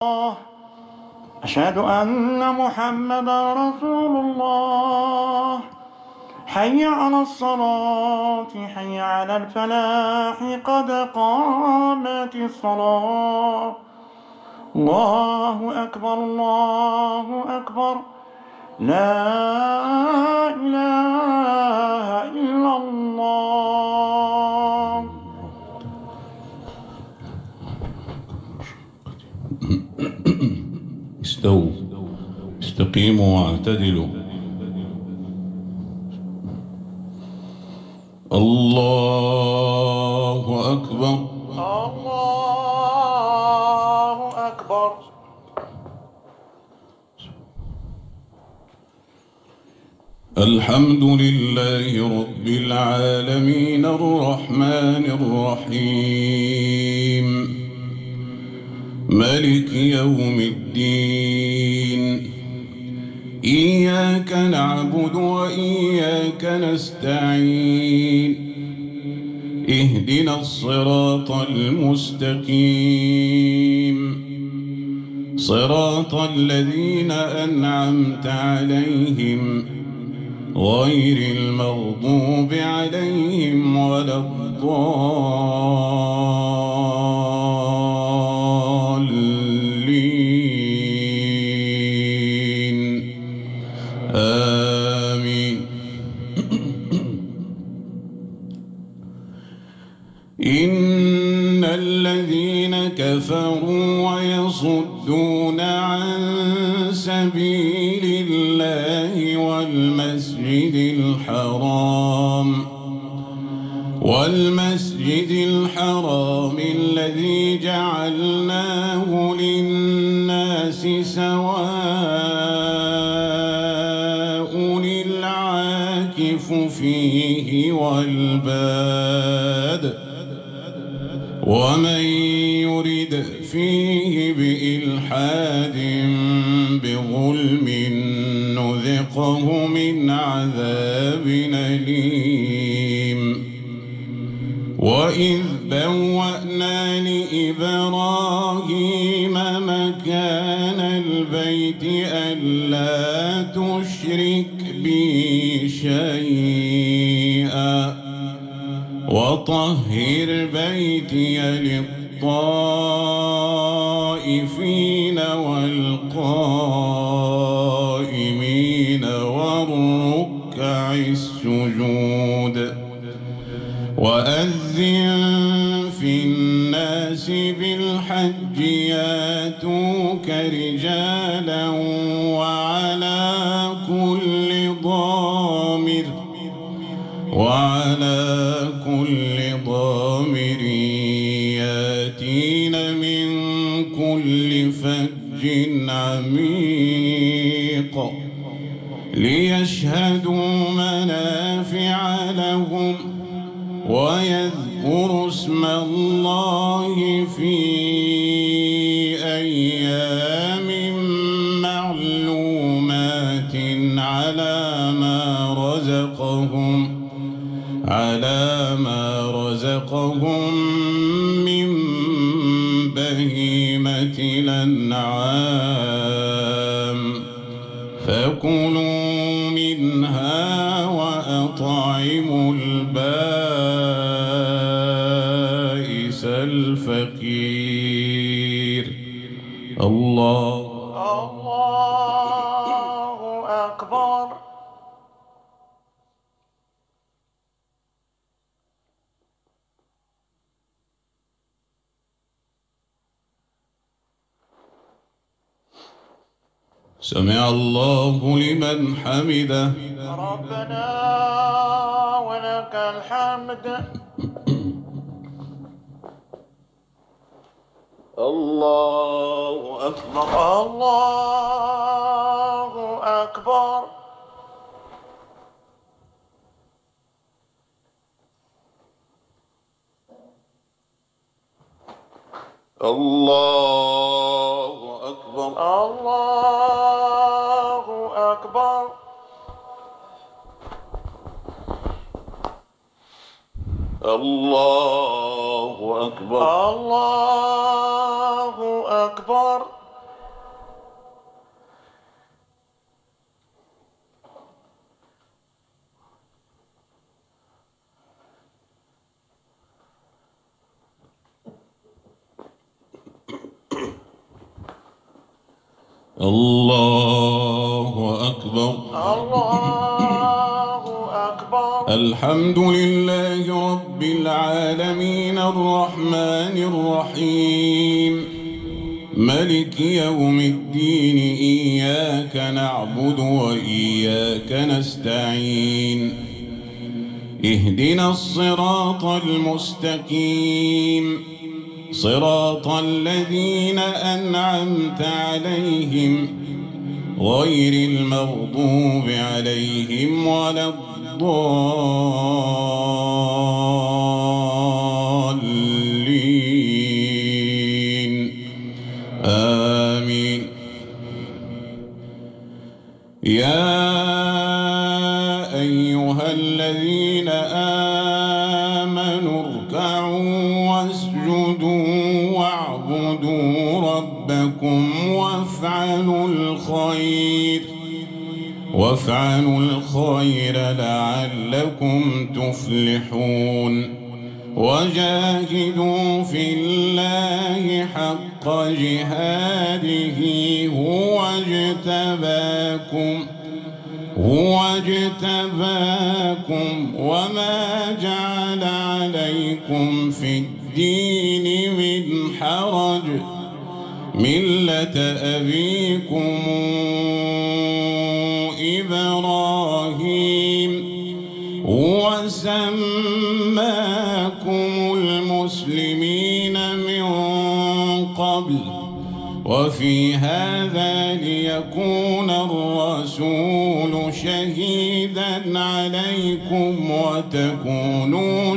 أشهد أن محمدا رسول الله. حي على الصلاة حي على الفلاح قد قامت الصلاة. الله أكبر الله أكبر لا إله إلا الله. استووا استقيموا واعتدلوا. الله أكبر الله أكبر. الحمد لله رب العالمين الرحمن الرحيم مالك يوم الدين. إياك نعبد وإياك نستعين. اهدنا الصراط المستقيم صراط الذين أنعمت عليهم غير المغضوب عليهم ولا الضالين آمين. إن الذين كفروا ويصدون عن سبيل الله والمسجد الحرام الذي جعلناه للناس سواء العاكف فيه والباد ومن يرد فيه بإلحاد بظلم نذقه من عذاب أليم. وإذ بوأنا لإبراهيم مكان البيت ألا تشرك بي شيئا وطهر بيتي للطائفين والقائمين والركع السجود. وأذن في الناس بالحج ياتوك رجالا وعلى كل ضامر ياتين من كل فج عميق ليشهدوا منافع لهم ويذكروا اسم الله في أيام معلومات على ما رزقهم من بهيمة الأنعام فكلوا منها وأطعموا البائس الفقير. الله أكبر. سمع الله لمن حمده. ربنا ولك الحمد. الله أكبر الله أكبر. الله أكبر الله أكبر. الله أكبر الله أكبر. الله أكبر. الله أكبر. الحمد لله رب العالمين الرحمن الرحيم ملك يوم الدين إياك نعبد وإياك نستعين اهدنا الصراط المستقيم صراط الذين أنعمت عليهم غير المغضوب عليهم ولا الضالين آمين. يا أيها الذين آمنوا اركعوا واسجدوا واعبدوا ربكم وافعلوا الخير لعلكم تفلحون وجاهدوا في الله حق جهاده هو اجتباكم وما جعل عليكم في الدين من حرج ملة أبيكم إبراهيم وسماكم المسلمين من قبل وفي هذا ليكون الرسول شهيدا عليكم وتكونوا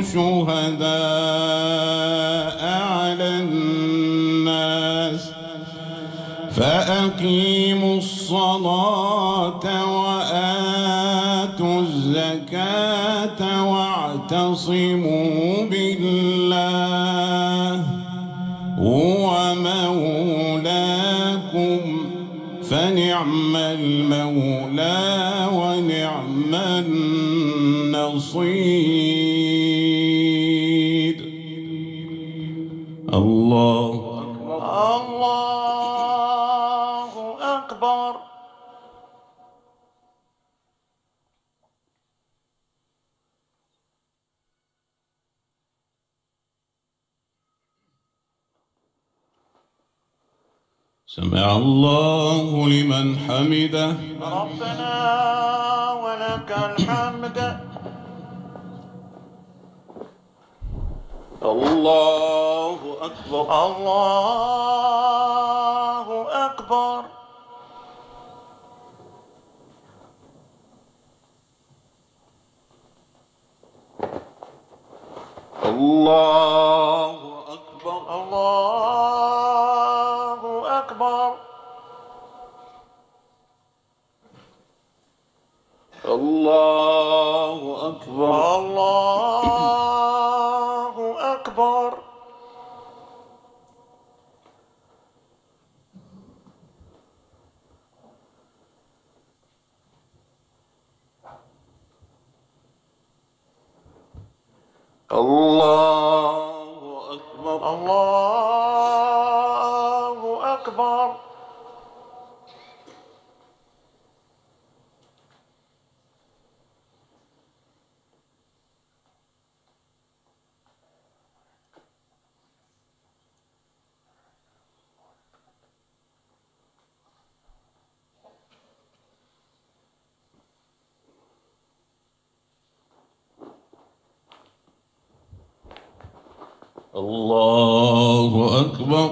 شهداء على الناس فأقيموا الصلاة وآتوا الزكاة واعتصموا بالله هو مولاكم فنعم المولى ونعم النصير. الله أكبر. سمع الله لمن حمده. ربنا ولك الحمد. الله أكبر. الله أكبر. الله أكبر. الله أكبر. الله أكبر. الله أكبر. الله أكبر. الله أكبر. الله أكبر.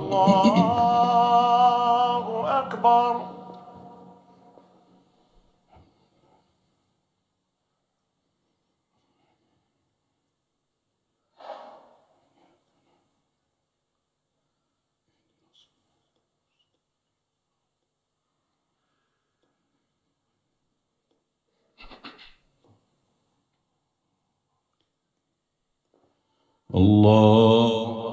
الله أكبر. الله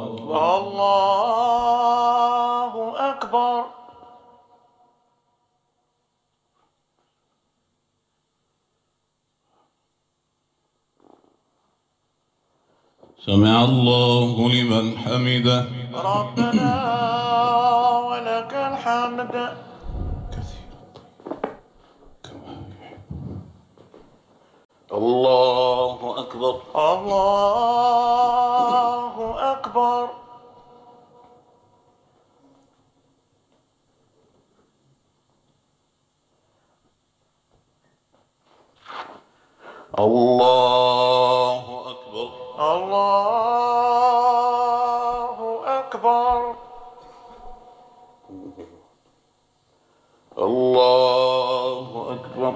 أكبر. سمع الله لمن حمده. ربنا ولك الحمد. الله أكبر. الله أكبر. الله أكبر. الله أكبر. الله أكبر.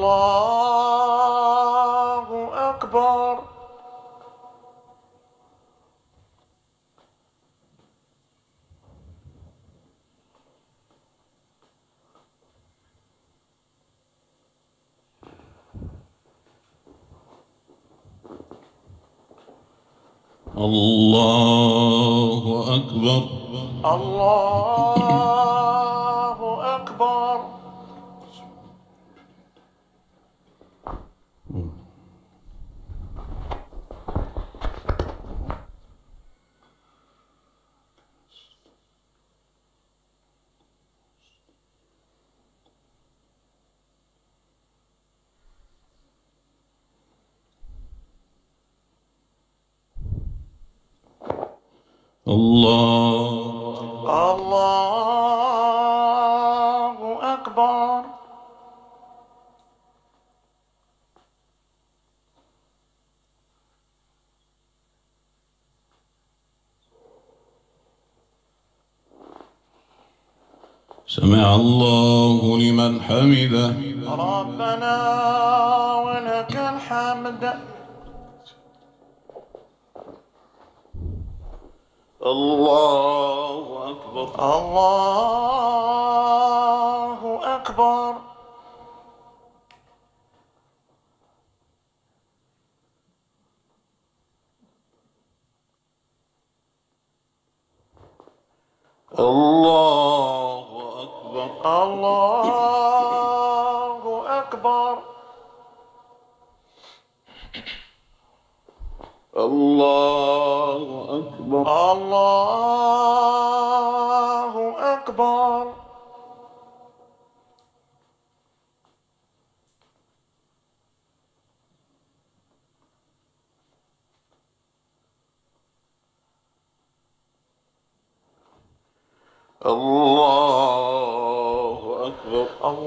الله أكبر. الله أكبر. الله أكبر. الله الله أكبر. سمع الله لمن حمده. ربنا ولك الحمد. الله أكبر. الله أكبر. الله أكبر. الله أكبر. الله أكبر. الله أكبر. الله أكبر.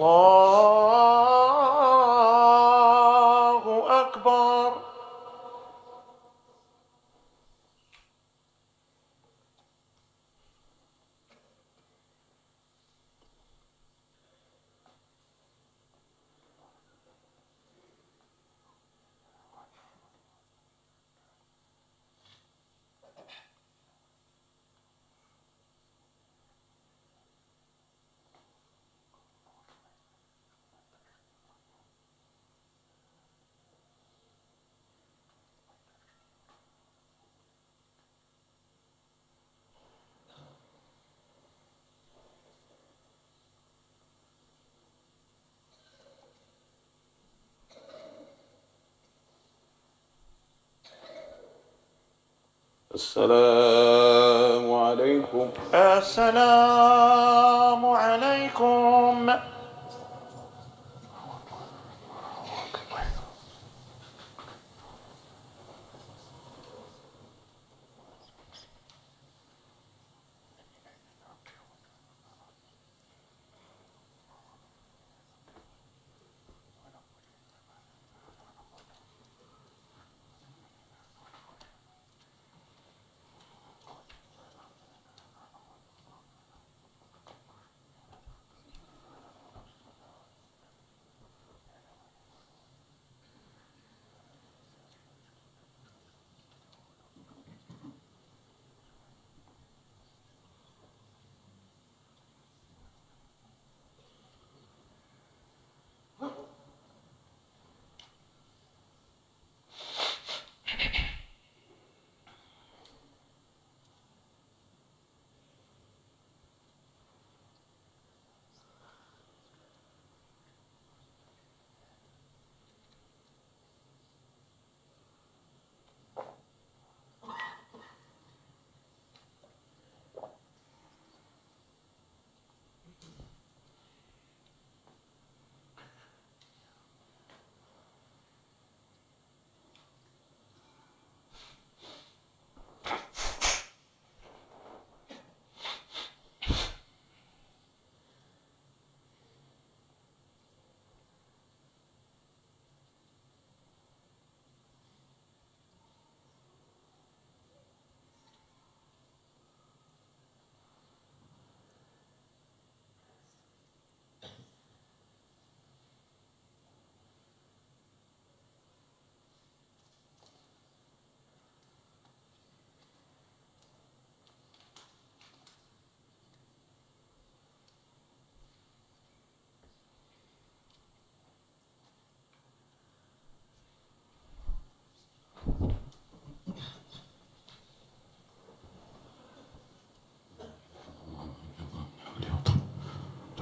الله أكبر. السلام عليكم. السلام عليكم.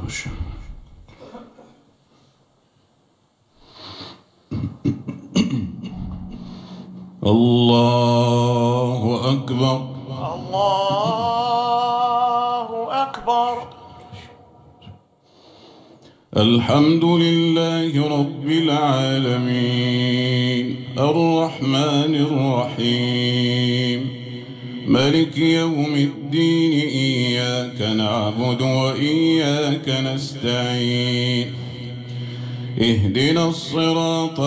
الله أكبر. الله أكبر. الحمد لله رب العالمين الرحمن الرحيم مالك يوم الدين إياك نعبد وإياك نستعين اهدنا الصراط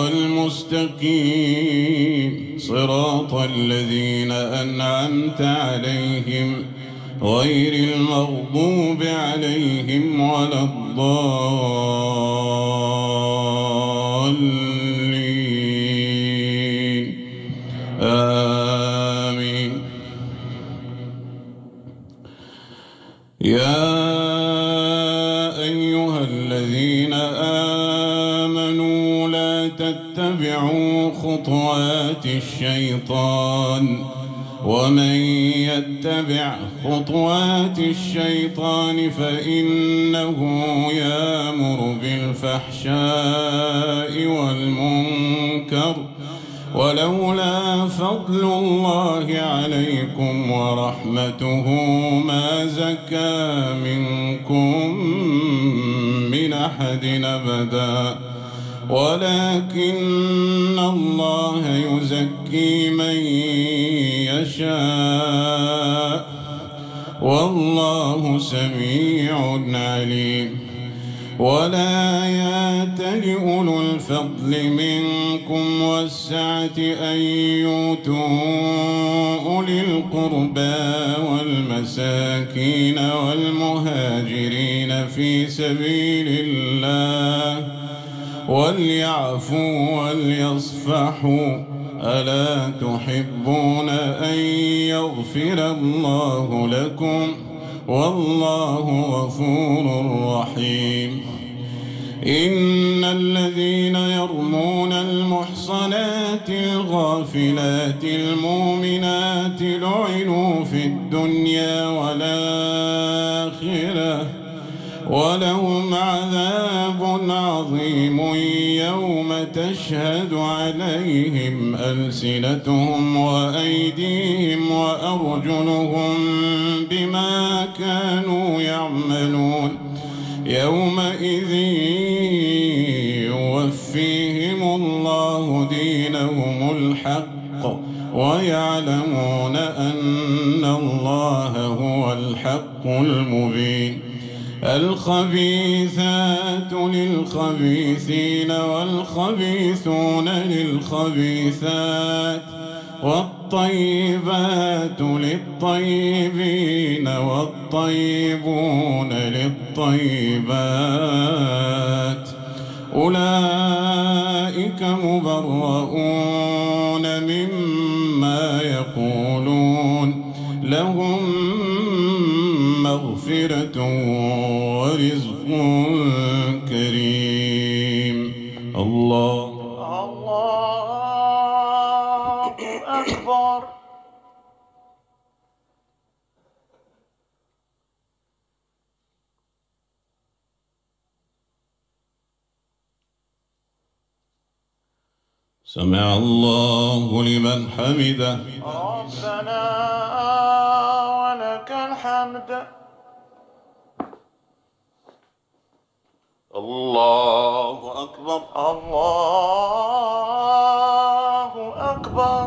المستقيم صراط الذين أنعمت عليهم غير المغضوب عليهم ولا الضالين آمين. يا أيها الذين آمنوا لا تتبعوا خطوات الشيطان ومن يتبع خطوات الشيطان فإنه يأمر بالفحشاء والمنكر ولولا فضل الله عليكم ورحمته ما زكى منكم من أحد أبدا ولكن الله يزكي من يشاء والله سميع عليم. ولا يأتل أولو الفضل منكم والسعة أن يؤتوا أولي القربى والمساكين والمهاجرين في سبيل الله وليعفوا وليصفحوا ألا تحبون أن يغفر الله لكم والله غفور رحيم. إن الذين يرمون المحصنات الغافلات المؤمنات لعنوا في الدنيا والآخرة ولهم عذاب عظيم يوم تشهد عليهم ألسنتهم وأيديهم وأرجلهم بما كانوا يعملون يومئذ يوفيهم الله دينهم الحق ويعلمون أن الله هو الحق المبين. الخبيثات للخبيثين والخبيثون للخبيثات والطيبات للطيبين والطيبون للطيبات أولئك مبرؤون مما يقولون لهم مغفرة ورزق كريم. الله أكبر. سمع الله لمن حمده. ربنا ولك الحمد. الله أكبر. الله أكبر.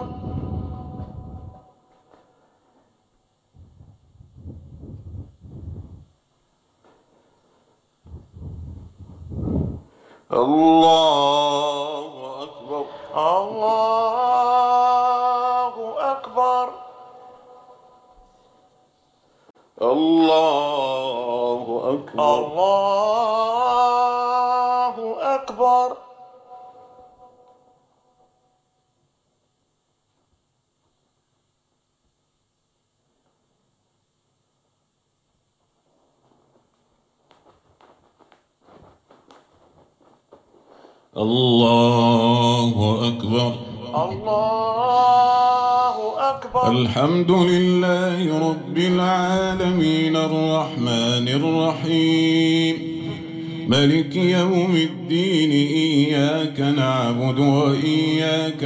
الله أكبر. الله أكبر. الله أكبر. الله أكبر. الله أكبر. الله أكبر. الحمد لله رب العالمين الرحمن الرحيم ملك يوم الدين إياك نعبد وإياك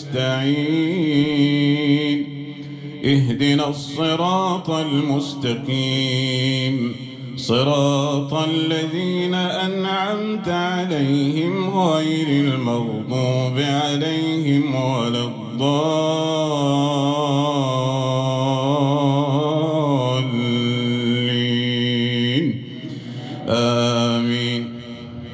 نستعين اهدنا الصراط المستقيم صراط الذين أنعمت عليهم غير المغضوب عليهم ولا الضالين آمين.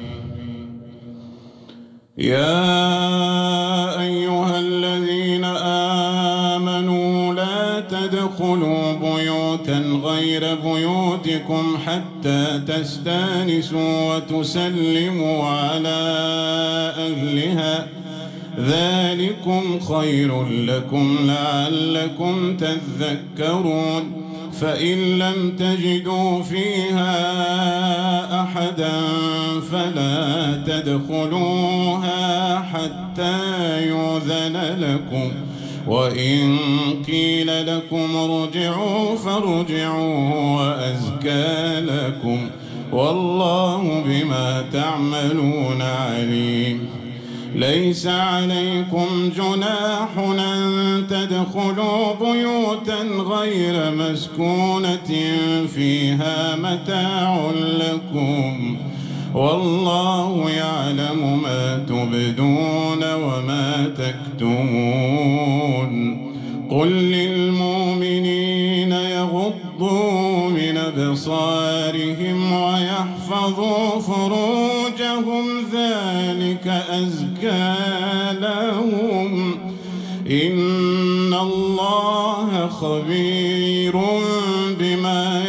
يا أيها الذين آمنوا لا تدخلوا بيوتا غير بيوتكم حتى تستانسوا وتسلموا على أهلها ذلكم خير لكم لعلكم تذكرون. فإن لم تجدوا فيها أحدا فلا تدخلوها حتى يؤذن لكم وإن قيل لكم ارجعوا فارجعوا وأزكى لكم والله بما تعملون عليم. ليس عليكم جناح أن تدخلوا بيوتا غير مسكونة فيها متاع لكم والله يعلم ما تبدون وما تكتمون. قل للمؤمنين يغضوا من أبصارهم ويحفظوا فروجهم ذلك أزكى لهم إن الله خبير بما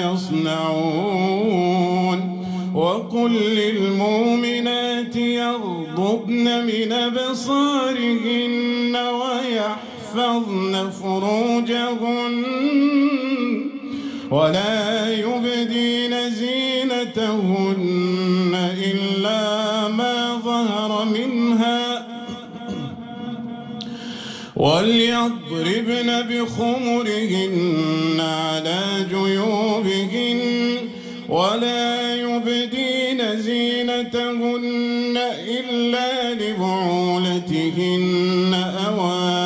يصنعون. وقل للمؤمنات يغضضن من أبصارهن ويحفظن فروجهن ولا يبدين زينتهن إلا ما ظهر منها وليضربن بخمرهن على جيوبهن ولا يبدين زينتهن إلا لبعولتهن أو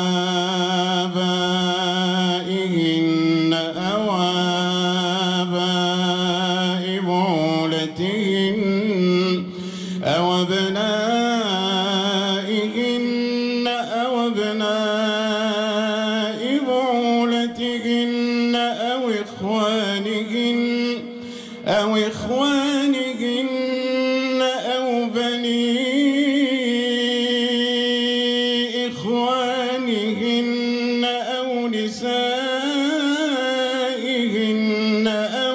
آبائهن أو آباء بعولتهن أو أبنائهن أو أبناء بعولتهن أو إخوانهن أو بني إخوانهن أو نسائهن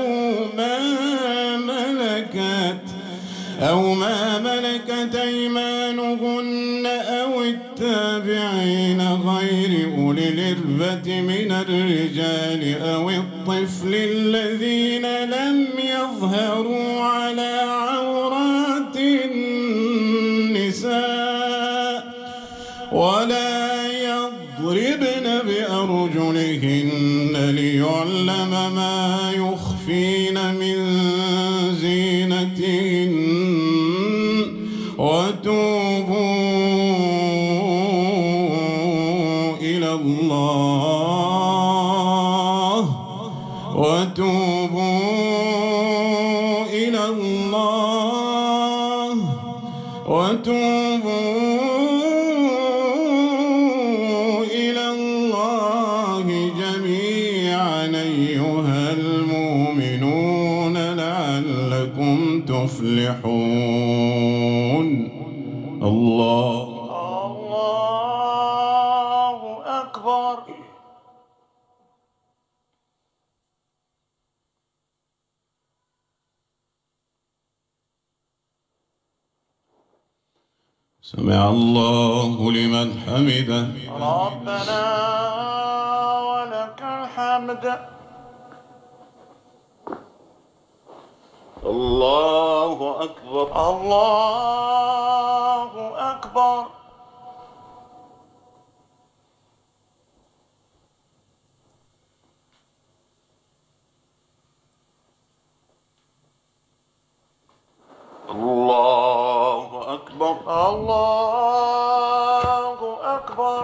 أو ما ملكت أيمانهن أو التابعين غير أولي الإربة من الرجال أو الطفل الذين لم يظهروا على عورات النساء ولا يضربن بأرجلهن ليعلم ما يخفين من زينتهن. وتوبوا إلى الله جميعا أيها المؤمنون لعلكم تفلحون. الله أكبر. سمع الله لمن حمده. ربنا ولك الحمد. الله أكبر. الله أكبر. الله الله أكبر.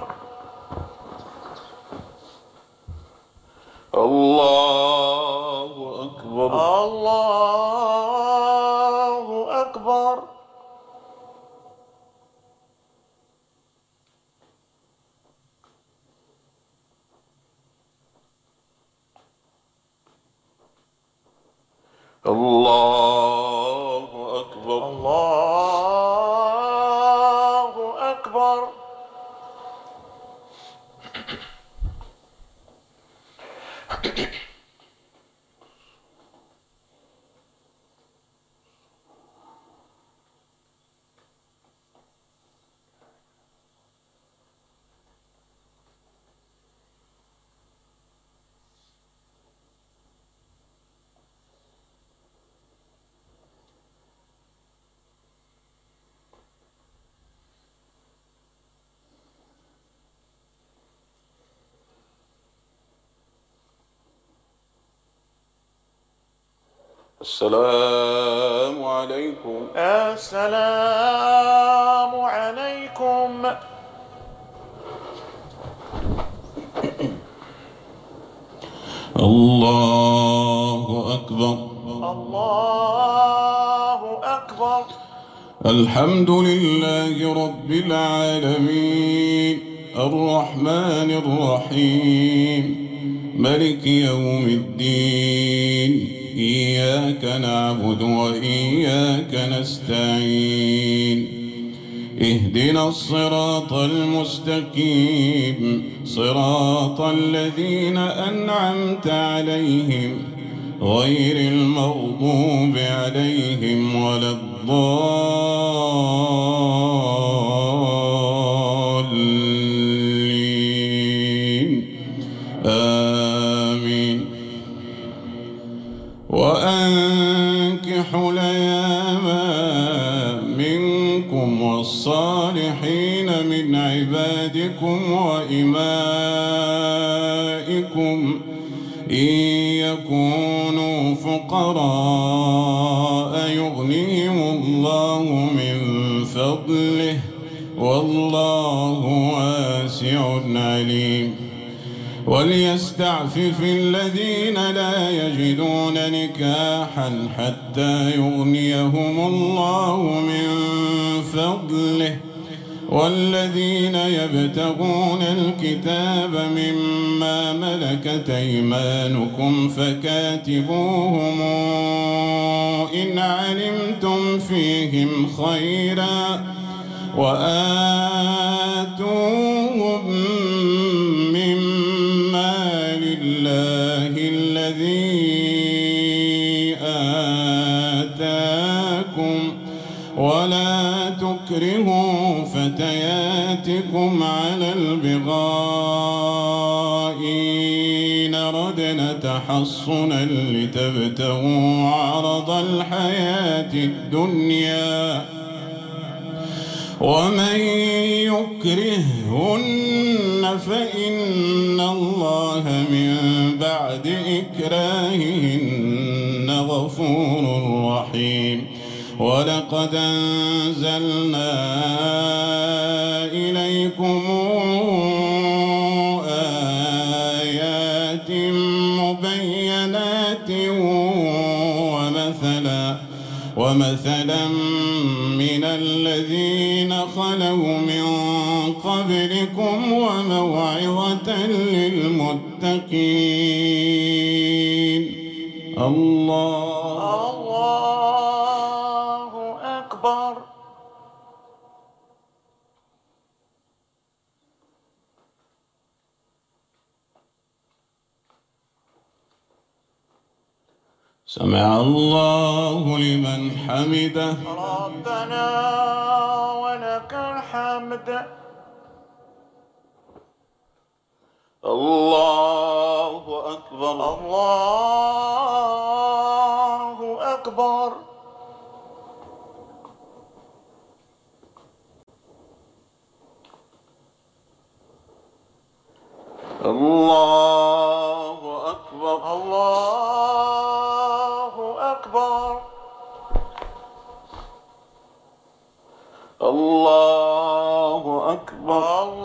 الله أكبر. الله أكبر. الله أكبر. الله أكبر. السلام عليكم. السلام عليكم. الله أكبر. الله أكبر. الحمد لله رب العالمين الرحمن الرحيم ملك يوم الدين إياك نعبد وإياك نستعين اهدنا الصراط المستقيم صراط الذين أنعمت عليهم غير المغضوب عليهم ولا الضالين آمين. وأنكحوا الأيام منكم والصالحين من عبادكم وإمائكم إن يكونوا فقراء يغنيهم الله من فضله والله واسع عليم. وليستعفف الذين لا يجدون نكاحا حتى يغنيهم الله من فضله والذين يبتغون الكتاب مما ملكت أيمانكم فكاتبوهم إن علمتم فيهم خيرا وآتوهم مما لله الذي آتاكم ولا تكرهوا فتياتكم على البغاء إن ردنا تحصنا لتبتغوا عرض الحياة الدنيا ومن يكرههن فإن الله من بعد إكراههن غفور رحيم. ولقد أنزلنا إليكم آيات مبينات ومثلا من الذين خلوا من قبلكم وموعظة للمتقين. الله أكبر. سمع الله لمن حمده. ربنا ولك الحمد. الله أكبر. الله أكبر. الله أكبر. الله أكبر. الله أكبر.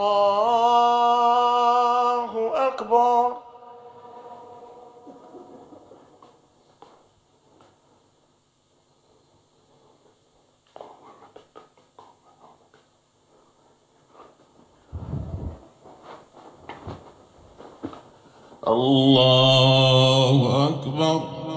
الله أكبر. الله أكبر.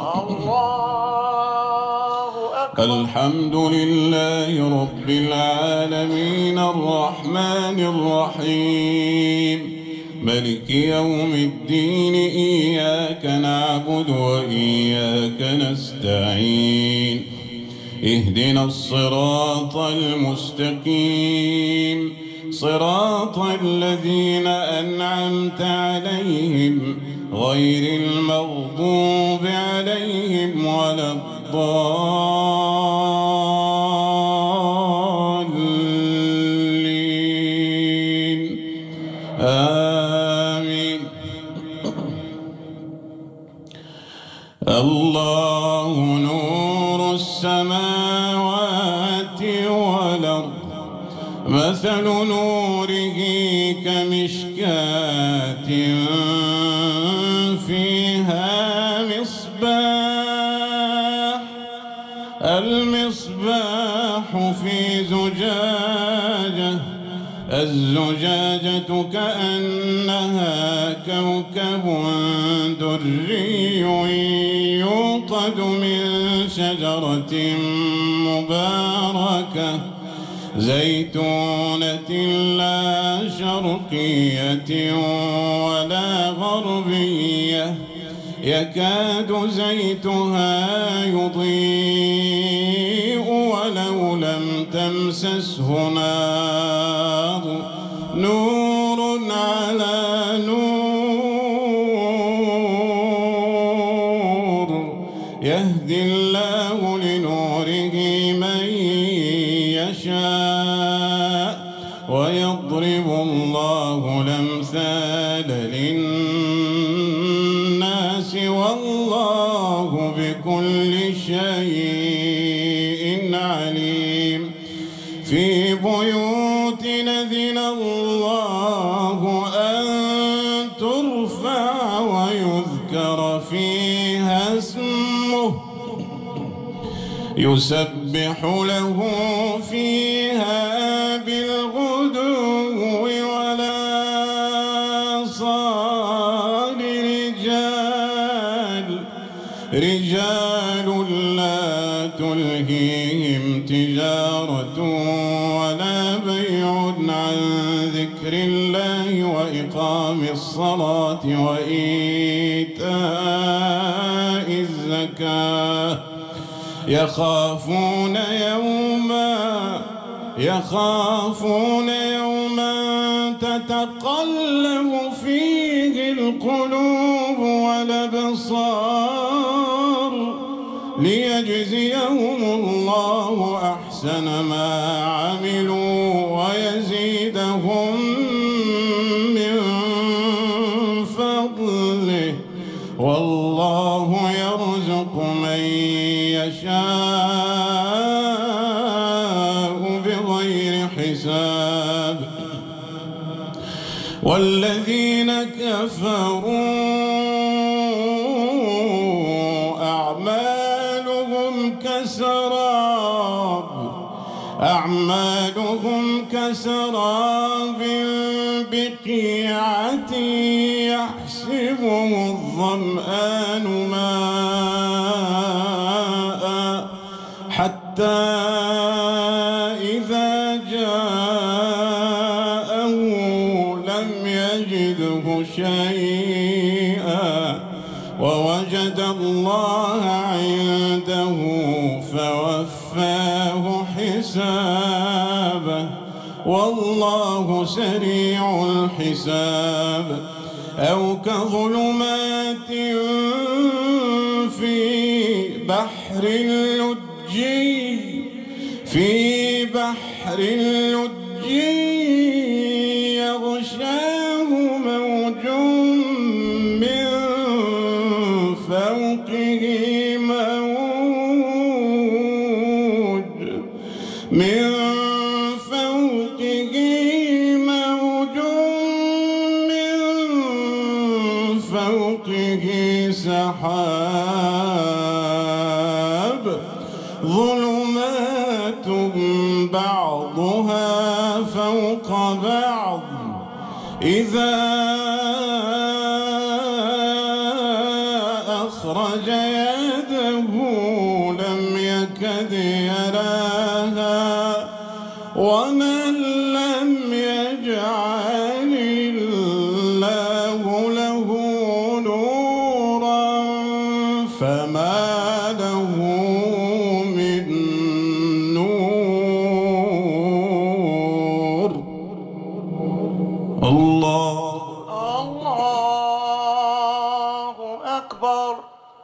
الله أكبر. الحمد لله رب العالمين الرحمن الرحيم ملك يوم الدين إياك نعبد وإياك نستعين اهدنا الصراط المستقيم صراط الذين أنعمت عليهم غير المغضوب عليهم ولا الضالين آمين. الله نور السماوات والأرض مثل نوره كمشكاة فيها المصباح في زجاجة الزجاجة كأنها كوكب دري يوقد من شجرة مباركة زيتونة لا شرقية ولا غربية يكاد زيتها يضيء ولو لم تمسسه نار نور على نور يهدي الله لنوره من يشاء ويضرب الله الأمثال للناس والله بكل شيء عليم. في بيوت أذن الله أن ترفع ويذكر فيها اسمه يسبح له فيها بالغدو والآصال رجال لا تلهيهم تجارة ولا بيع عن ذكر الله وإقام الصلاة وإيتاء الزكاة يخافون يوما تتقلب فيه القلوب والأبصار ليجزيهم الله أحسن ما عملوا ويزيدهم من فضله والله يرزق من يشاء بغير حساب. والذين كفروا أعمالهم كسراب بقيعة يحسبه الظمآن ماء حتى إذا جاءه لم يجده شيئا ووجد الله عنده فوفاه حسابه والله سريع الحساب. أو كظلمات في بحر لجي يغشاه موج من فوقه موج من ظلمات بعضها فوق بعض إذا أخرج يده لم يكد يراها ومن لم يجعل الله له نورا فما له من نور. الله أكبر.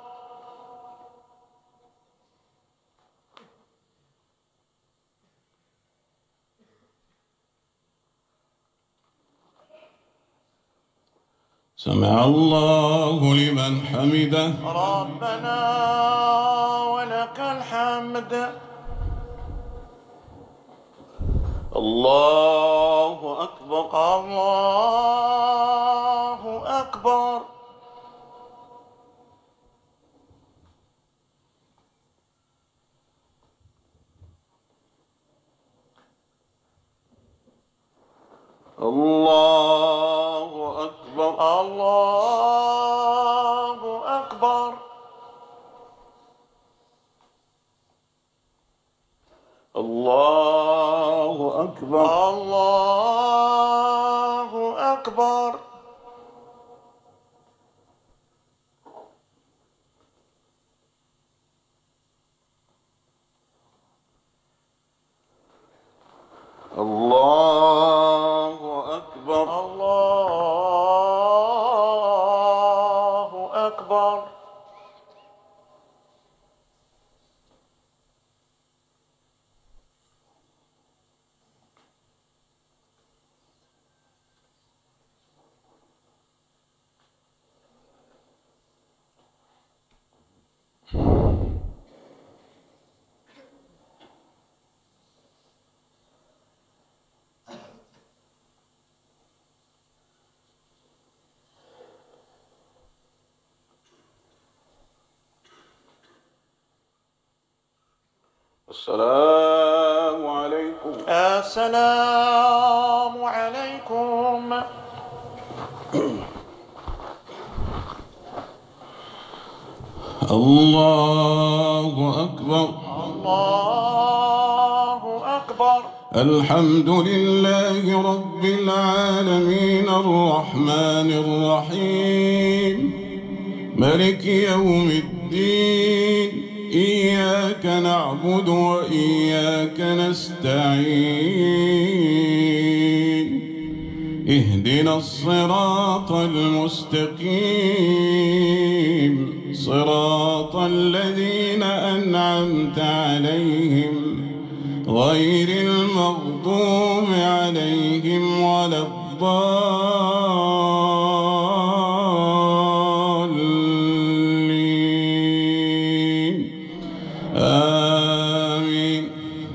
سمع الله لمن حمده. ربنا ولك الحمد. الله أكبر. الله أكبر. الله أكبر. الله أكبر. الله أكبر. الله أكبر. الله أكبر. الله أكبر. السلام عليكم. السلام عليكم. الله أكبر. الله أكبر. الحمد لله رب العالمين الرحمن الرحيم ملك يوم الدين إياك نعبد وإياك نستعين اهدنا الصراط المستقيم صراط الذين أنعمت عليهم غير المغضوب عليهم ولا الضالين آمين.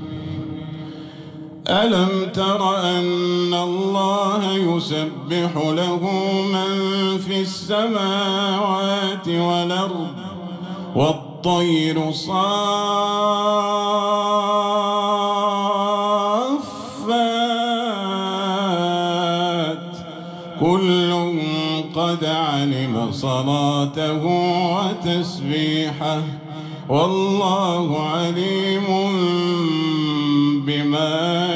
ألم تر أن الله يسبح له من في السماوات والأرض والطير صافات كل قد علم صلاته وتسبيحه والله عليم بما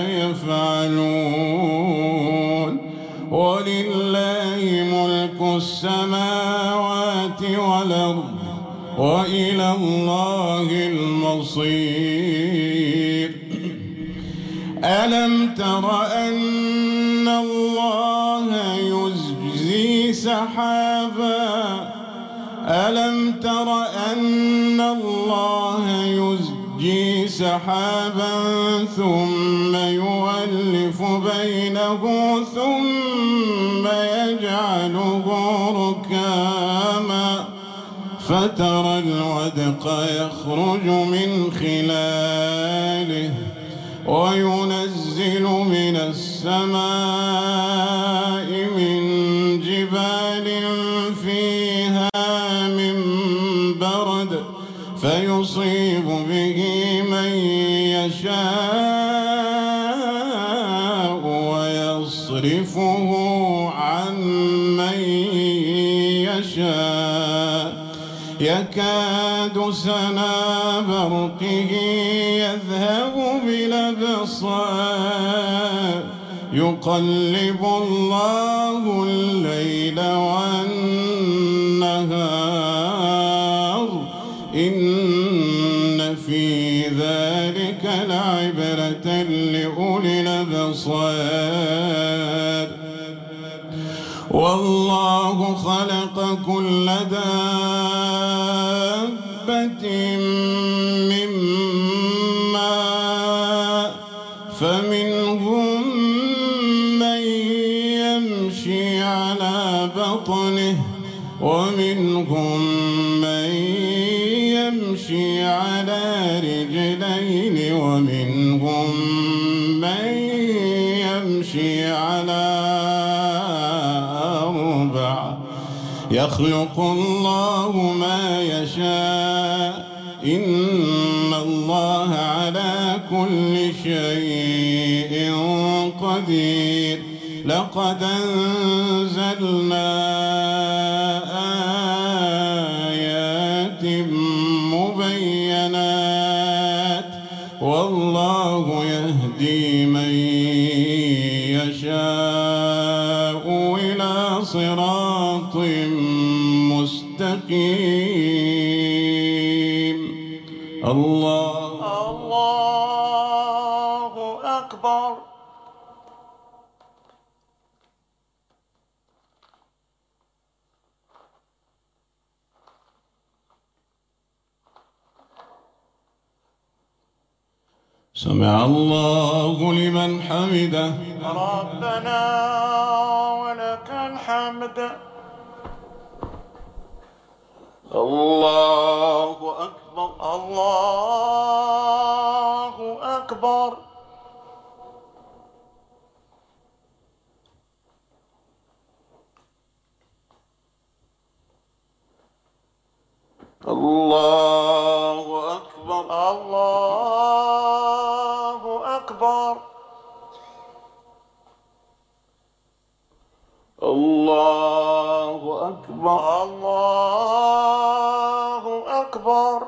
يفعلون. ولله ملك السماوات والأرض وإلى الله المصير. ألم تر أن الله يزجي سحابا ألم تر أن الله يزجي سحابا ثم يؤلف بينه ثم يجعله ركاما فترى الودق يخرج من خلاله وينزل من السماء من جبال فيها من برد فيصيب به من يشاء ويصرفه عن من يشاء يكاد سنا برقه يذهب بالأبصار يقلب الله الليل والنهار إن في ذلك لعبرة لأولي الأبصار والله خلق كل دابة من ماء فمنهم من يمشي على بطنه ومنهم من يمشي على رجلين ومنهم من يمشي على أربع يخلق الله ما يشاء إن الله على كل شيء قدير لقد أنزلنا آيات مبينات والله يهدي من يشاء إلى صراط مستقيم الله أكبر. سمع الله لمن حمده ربنا ولك الحمد. الله أكبر. الله أكبر. الله أكبر. الله أكبر. الله أكبر. الله أكبر.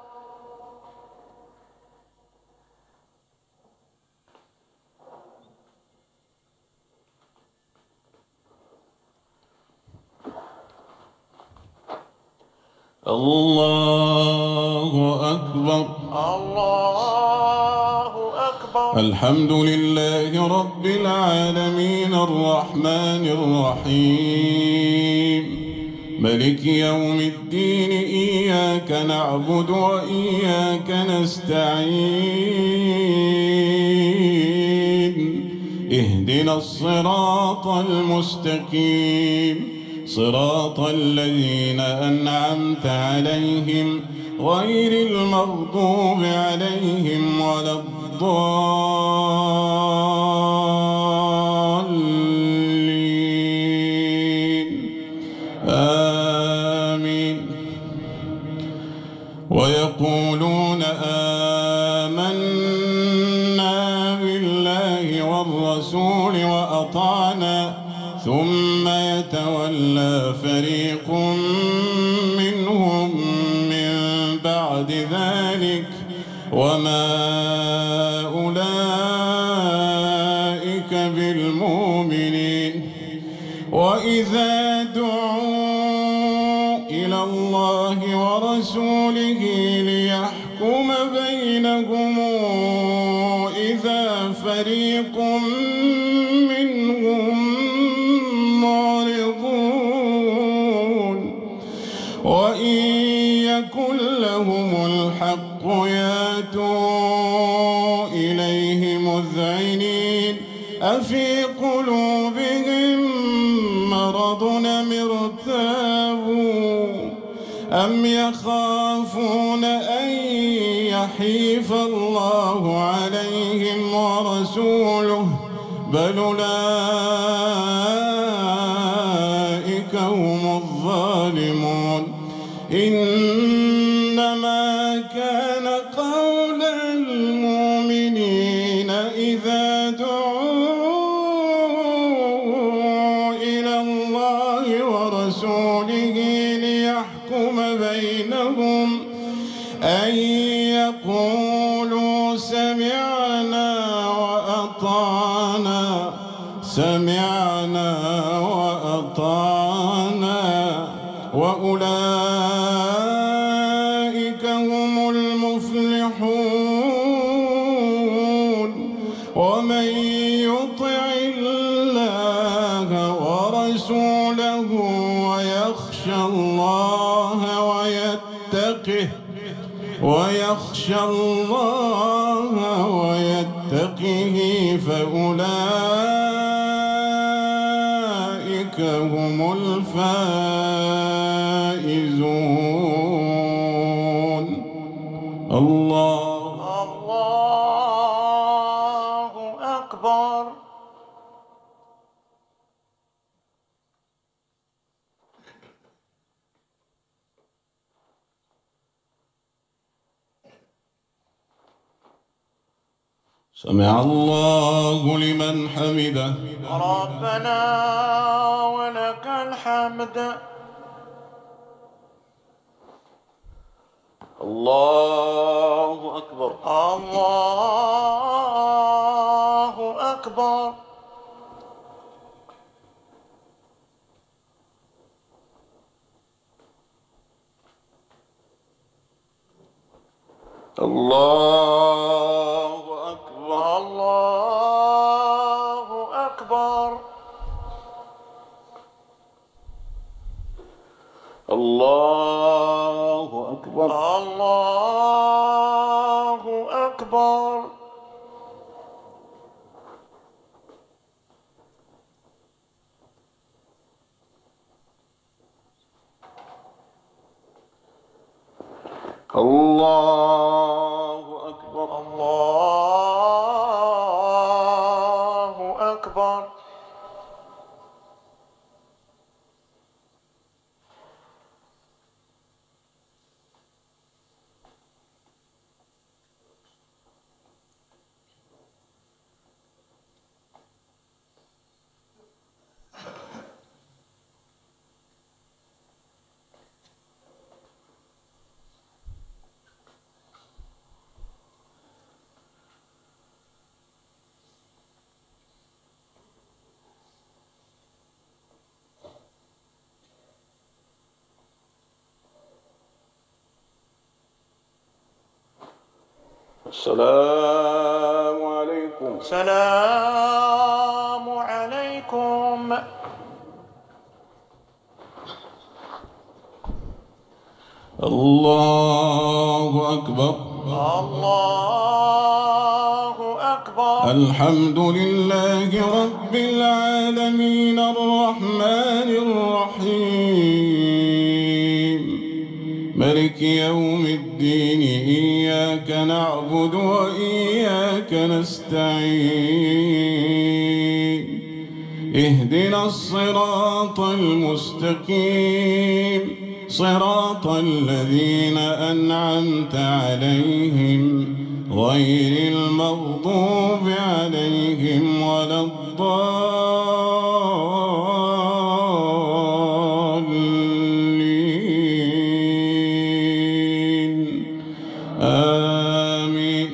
الله أكبر. الله أكبر. الحمد لله رب العالمين الرحمن الرحيم ملك يوم الدين إياك نعبد وإياك نستعين اهدنا الصراط المستقيم صراط الذين أنعمت عليهم غير المغضوب عليهم ولا الضالين آمين. ويقولون آمنا بالله والرسول وأطعنا ثم يتولى فريق منهم من بعد ذلك وما أولئك بالمؤمنين وإذا دعوا إلى الله ورسوله ليحكم بينهم إذا فريق منهم وإن يكن لهم الحق ياتوا إليه مذعنين أفي قلوبهم مرض أم ارتابوا أم يخافون أن يحيف الله عليهم ورسوله بل أولئك هم الظالمون. إنما كان قول المؤمنين سمعنا وأطعنا سمعنا وأطعنا وأولئك هم المفلحون ومن يطع الله ورسوله ويخشى الله ويتقه فأولئك هم الفائزون. الله أكبر. سمع الله لمن حمده. ربنا ولك الحمد. الله أكبر. الله أكبر. الله أكبر. الله أكبر. الله أكبر. الله أكبر. الله أكبر. الله أكبر. السلام عليكم. السلام عليكم. الله أكبر. الله أكبر. الحمد لله رب العالمين الرحمن الرحيم ملك يوم الدين إياك نعبد وإياك نستعين اهدنا الصراط المستقيم صراط الذين أنعمت عليهم غير المغضوب عليهم ولا الضالين آمين.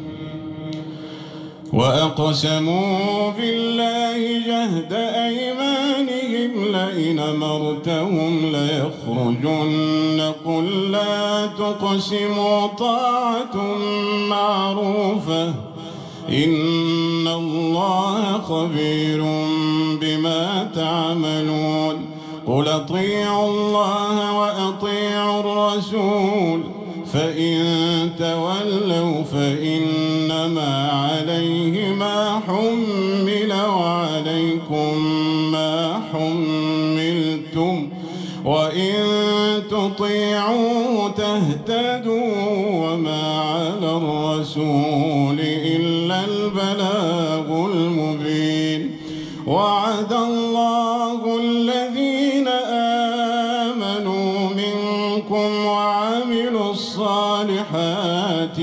وأقسموا بالله جهد أيمانهم لئن أمرتهم ليخرجن قل لا تقسموا طاعة معروفة إن الله خبير بما تعملون. قل أطيعوا الله وأطيعوا الرسول فإن تولوا فإنما عليه ما حمل وعليكم ما حملتم وإن تطيعوا تهتدوا وما على الرسول إلا البلاغ المبين. وعد الله الذين آمنوا منكم وعملوا الصالحات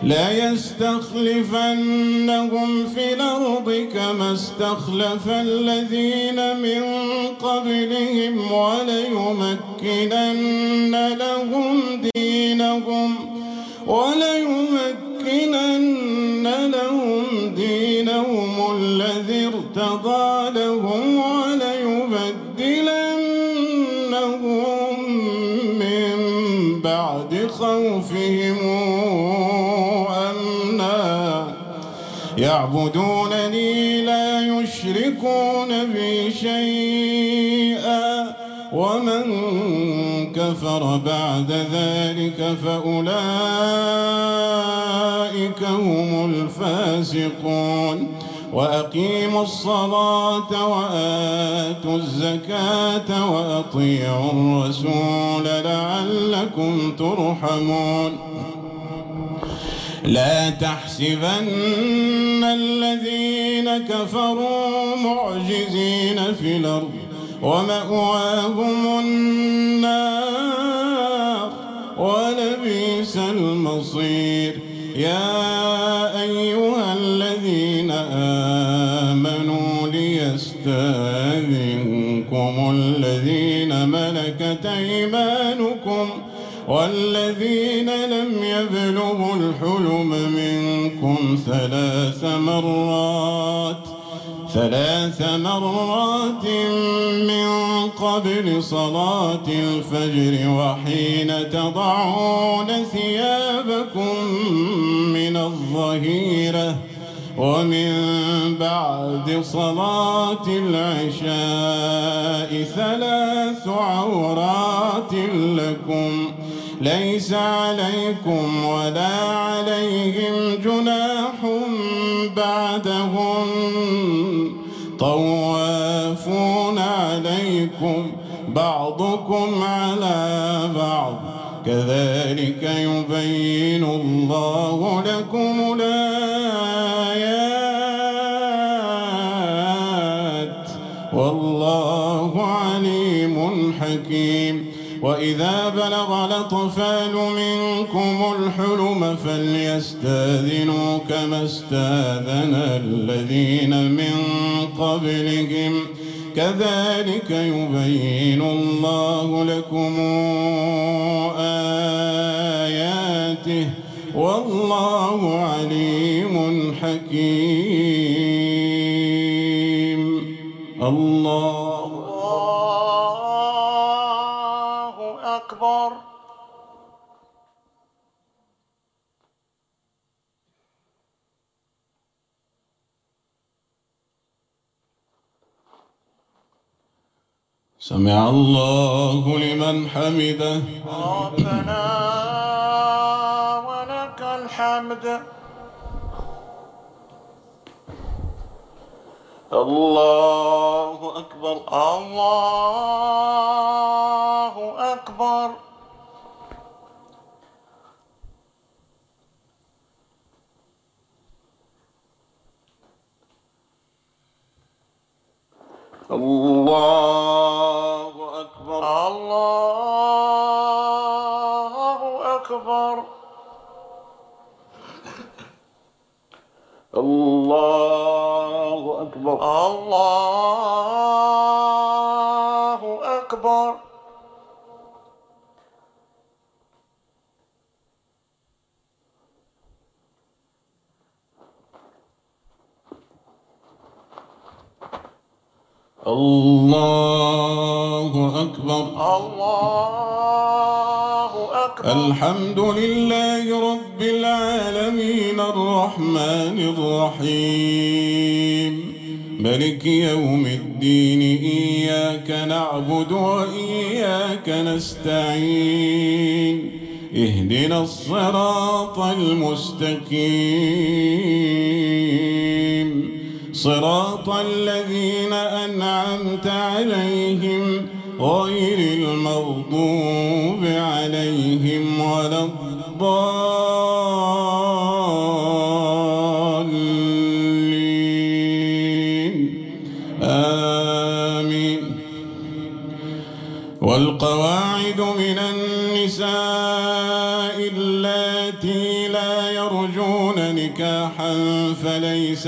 لا يستخلفنهم في الأرض كما استخلف الذين من قبلهم وليمكنن لهم دينهم الذي ارتضى لهم وليبدلنهم من بعد خوفهم أمنا يعبدونني لا يشركون بي شيئا ومن كفر بعد ذلك فأولئك هم الفاسقون وأقيموا الصلاة وآتوا الزكاة وأطيعوا الرسول لعلكم ترحمون لا تحسبن الذين كفروا معجزين في الأرض ومأواهم النار ولبئس المصير يا أيها الذين آمنوا ليستأذنكم الذين ملكت أيمانكم والذين لم يبلغوا الحلم منكم ثلاث مرات من قبل صلاة الفجر وحين تضعون ثيابكم من الظهيرة ومن بعد صلاة العشاء 3 عورات لكم ليس عليكم ولا عليهم جناح بعدهم طوافون عليكم بعضكم على بعض كذلك يبين الله لكم الآيات والله عليم حكيم وإذا بلغ الأطفال منكم الحلم فليستأذنوا كما استأذن الذين من قبلهم كذلك يبين الله لكم آياته والله عليم حكيم الله أكبر. سمع الله لمن حمده ربنا ولك الحمد. الله أكبر. الله أكبر. الله أكبر. الله أكبر. الله أكبر. الله أكبر. الله أكبر. الله أكبر. الحمد لله رب العالمين الرحمن الرحيم ملك يوم الدين إياك نعبد وإياك نستعين اهدنا الصراط المستقيم صراط الذين أنعمت عليهم غير المغضوب عليهم ولا الضالين آمين. والقواعد من النساء اللاتي لا يرجون نكاحا فليس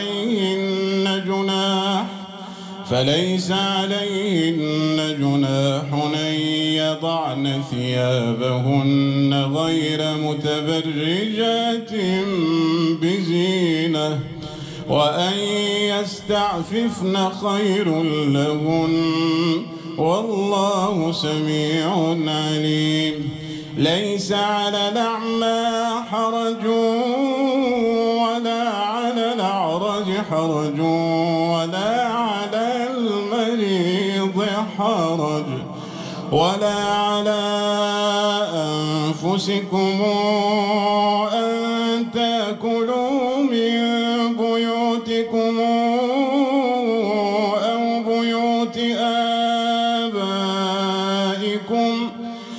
عليهن جناح أن يضعن ثيابهن غير متبرجات بزينة وأن يستعففن خير لهن والله سميع عليم. ليس على الأعمى حرج ولا على الأعرج حرج ولا على المريض حرج ولا على أنفسكم أن تأكلوا من بيوتكم أو بيوت آبائكم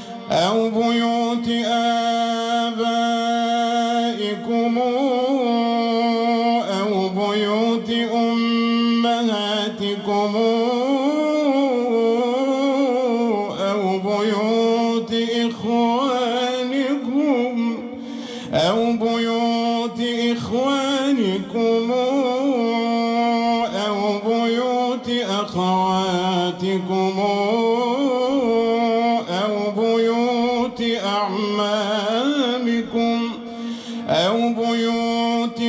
أو بيوت أمهاتكم أو بيوت إخوانكم أو بيوت أخواتكم أو بيوت أعمامكم أو بيوت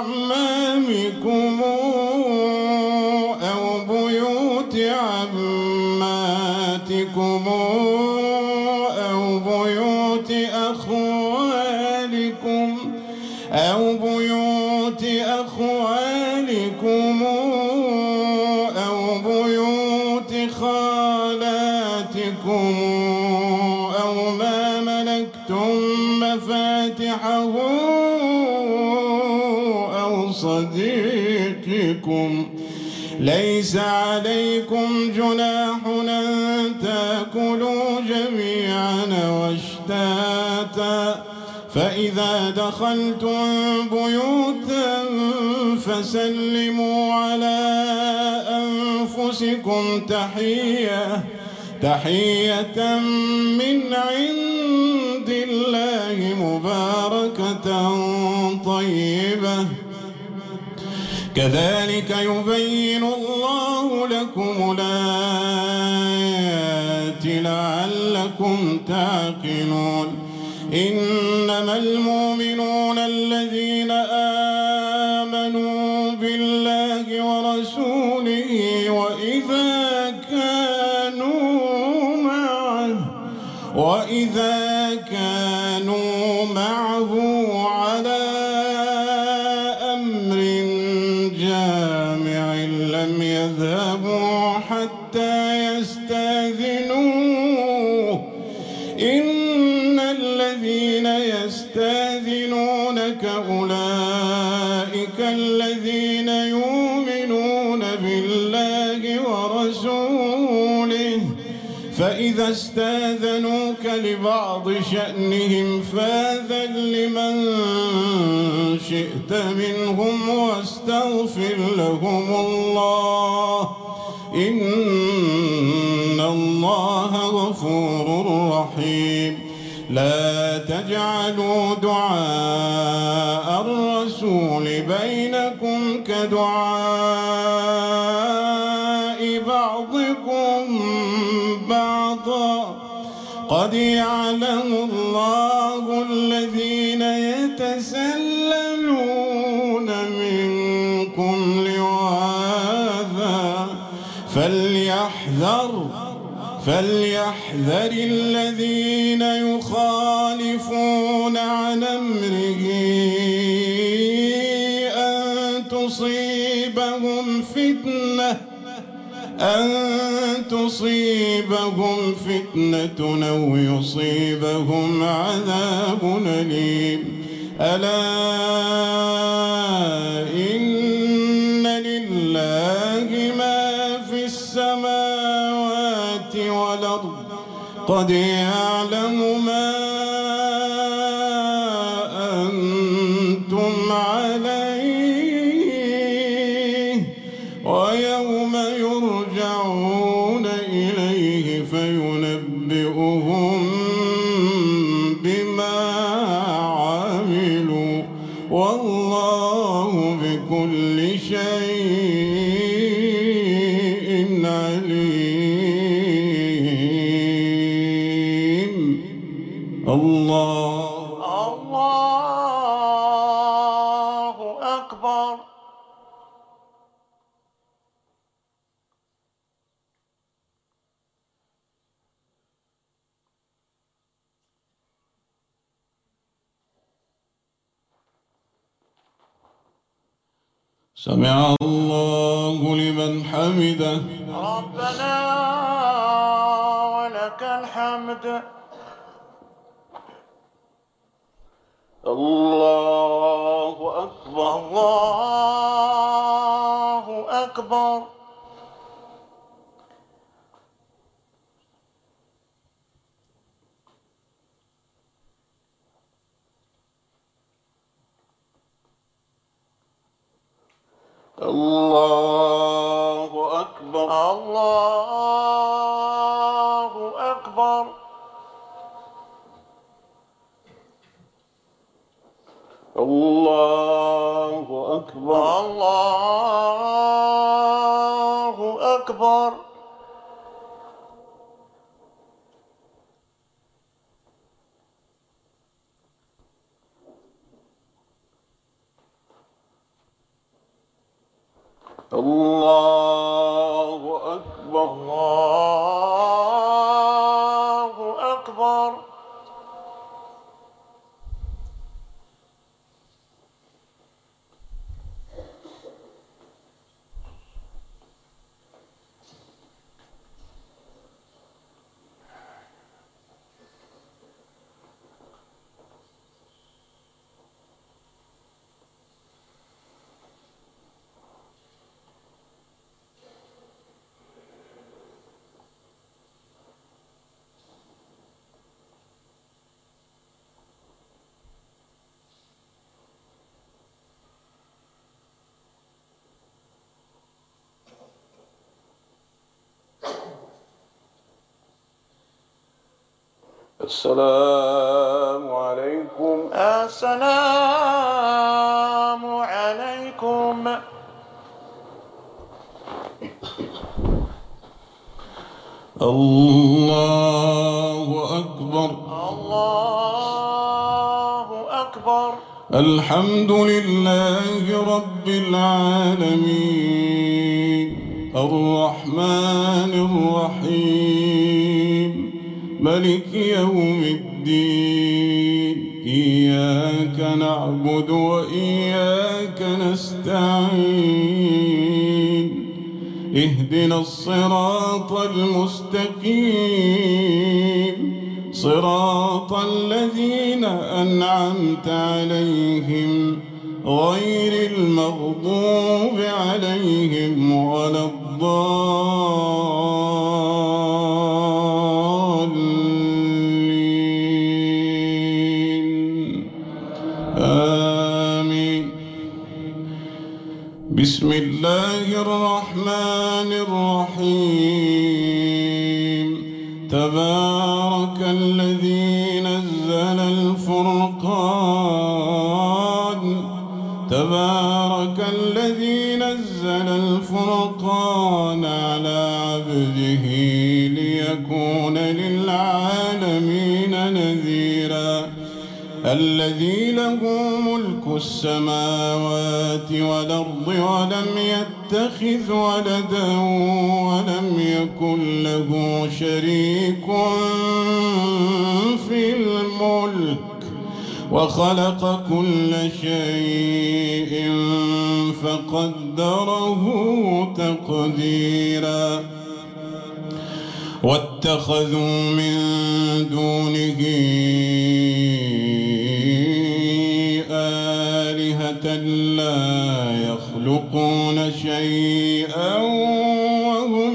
عماتكم أو بيوت أخوالكم أو بيوت خالاتكم أو ما ملكتم مفاتحه أو صديقكم. ليس عليكم جناح أن تأكلوا جميعا واشتاتا فإذا دخلتم بيوتا فسلموا على أنفسكم تحية من عند الله مباركة طيبة كذلك يبين الله لكم الآيات لعلكم تعقلون. إنما المؤمنون الذين آمنوا بالله ورسوله وإذا كانوا معه على أمر جامع لم يذهبوا حتى يستأذنوه. إن الذين يستأذنونك أولئك الذين يؤمنون بالله ورسوله فإذا استأذنوك لبعض شأنهم فأذن لمن شئت منهم واستغفر لهم الله إن الله غفور رحيم. لا تجعلوا دعاء الرسول بينكم كدعاء بعضكم بعضا قد يعلم الله الذين يتسللون منكم لواذا فليحذر الذين يخالفون عن أمره أن تصيبهم فتنة أو يصيبهم عذاب أليم. ألا إن لله ما في السماوات والأرض قد يعلم ما أنتم عليه ويوم يرجعون إليه فينبئهم الله أكبر. سمع الله لمن حمده. ربنا ولك الحمد. الله أكبر. الله أكبر. الله أكبر. الله أكبر. الله أكبر. الله أكبر. الله أكبر. الله أكبر. السلام عليكم. السلام عليكم. الله أكبر. الله أكبر. الحمد لله رب العالمين الرحمن الرحيم ملك يوم الدين إياك نعبد وإياك نستعين اهدنا الصراط المستقيم صراط الذين أنعمت عليهم غير المغضوب عليهم ولا الضالين آمين. بسم الله الرحمن الرحيم تبارك الذي نزل الفرقان على عبده ليكون للعالمين نذيرا الذي له ملك السماوات والأرض ولم يتخذ ولدا ولم يكن له شريك في الملك وخلق كل شيء فقدره تقديرا واتخذوا من دونه آلهة لا يخلقون شيئا وهم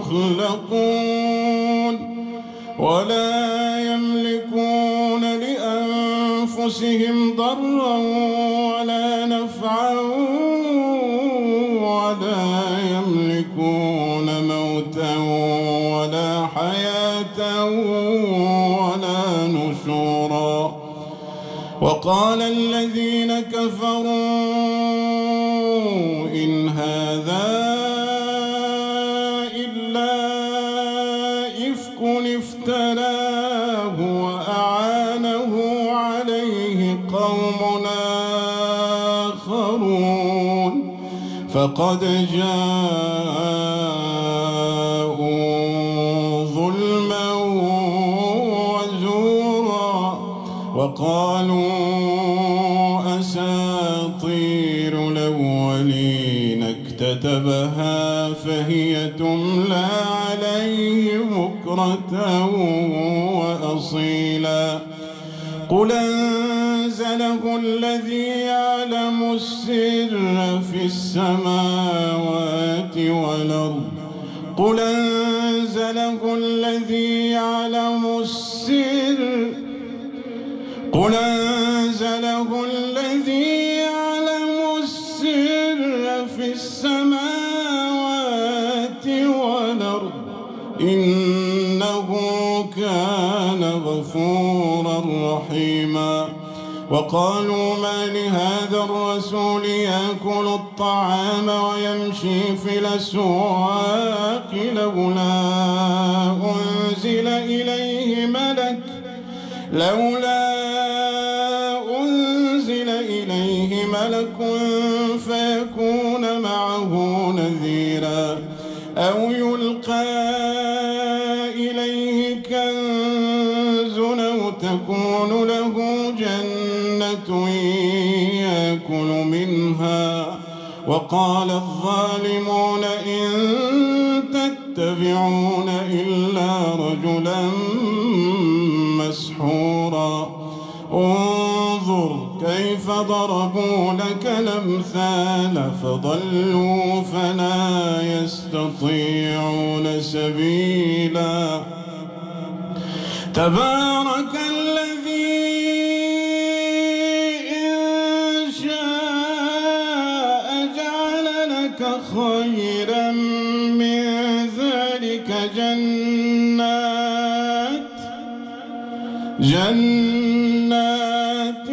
يخلقون ولا يملكون لأنفسهم ضرا ولا نفعا ولا يملكون موتا ولا حياة ولا نشورا وقال الذين كفروا إن هذا إلا إفك افتراه وأعانه عليه قوم آخرون فقد جاءوا ظلما وزورا وقالوا أساطير الأولين اكتتبها فهي تملى عليه بكرة وأصيلا قل أنزله الذي يعلم السر في السماوات والأرض قل أنزله الذي يعلم السر قل أنزله الذي يعلم السر في السماوات والأرض إنه كان غفورا رحيما وقالوا ما لهذا الرسول يأكل الطعام ويمشي في الأسواق لولا أنزل إليه ملك فيكون معه نذيرا أو يلقى إليه كنز أو تكون له جنة يأكل منها وقال الظالمون إن تتبعون إلا رجلا مسحورا انظر كيف ضربوا لك الأمثال فضلوا فلا يستطيعون سبيلا تبارك الذي إن شاء جعل لك خيرا من ذلك جنات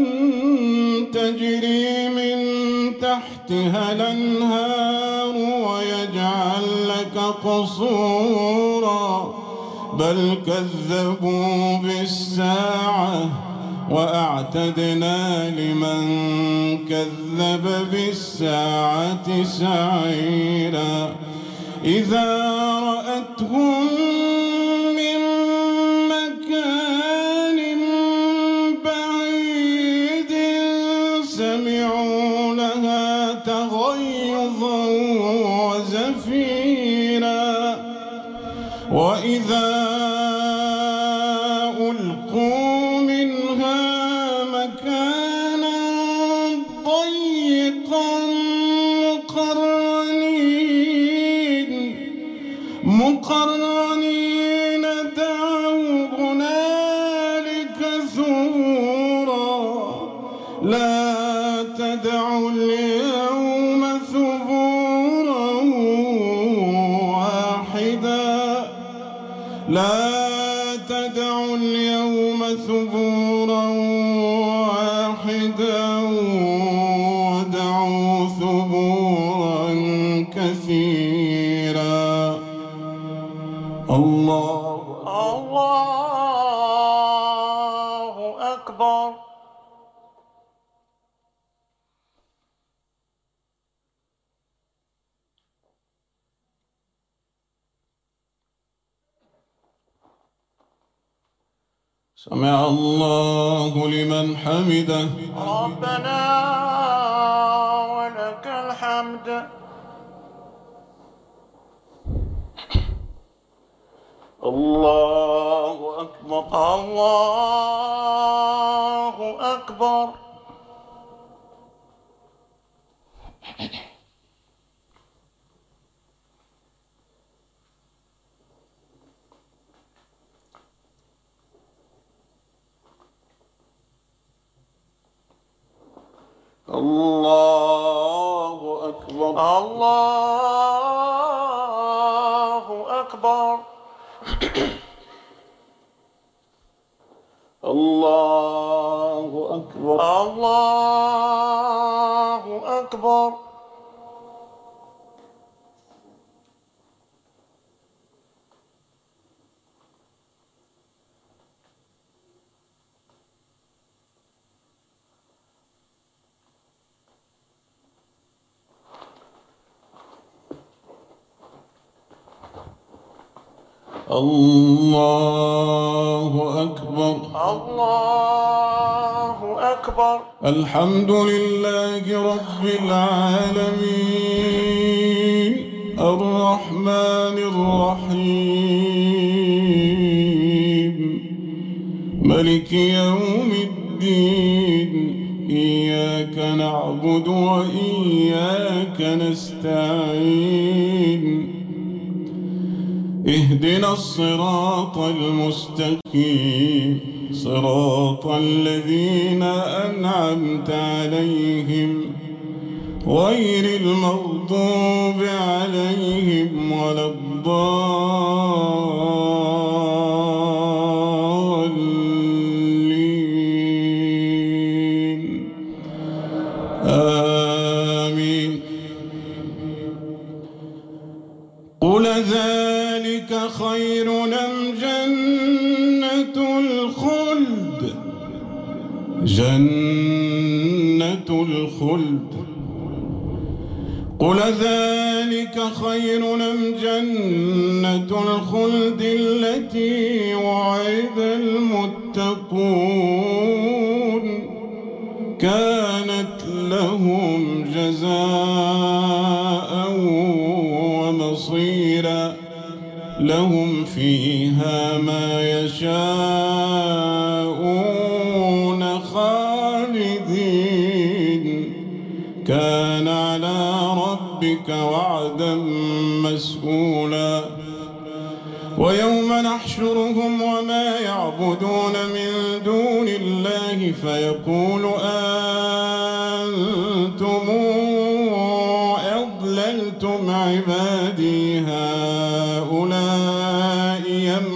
تجري من تحتها الأنهار ويجعل لك قصورا بل كذبوا بالساعة وأعتدنا لمن كذب بالساعة سعيرا إذا رأتهم من مكان بعيد سمعوا لها تغيظا وزفيرا وإذا ألقوا منها مكانا ضيقا مقرنين دعوا هنالك ثبورا لا تدعوا اليوم ثبورا واحدا لا تدعوا اليوم ثبورا واحدا ودعوا ثبورا كثيرا الله أكبر. سمع الله لمن حمده ربنا ولك الحمد. الله أكبر. الله أكبر. الله أكبر. الله أكبر. الله أكبر. الله أكبر. الله أكبر. الله أكبر. الحمد لله رب العالمين الرحمن الرحيم ملك يوم الدين إياك نعبد وإياك نستعين اهدنا الصراط المستقيم صراط الذين أنعمت عليهم غير المغضوب عليهم ولا الضالين آمين. قل ذلك خير أم جنة الخلد؟ جنة الخلد. قل ذلك خير أم جنة الخلد التي وعد المتقون كانت لهم جزاء ومصيرا لهم فيها ما يشاءون خالدين كان على ربك وعدا مسئولا. ويوم نحشرهم وما يعبدون من دون الله فيقول أنتم أضللتم عبادي هؤلاء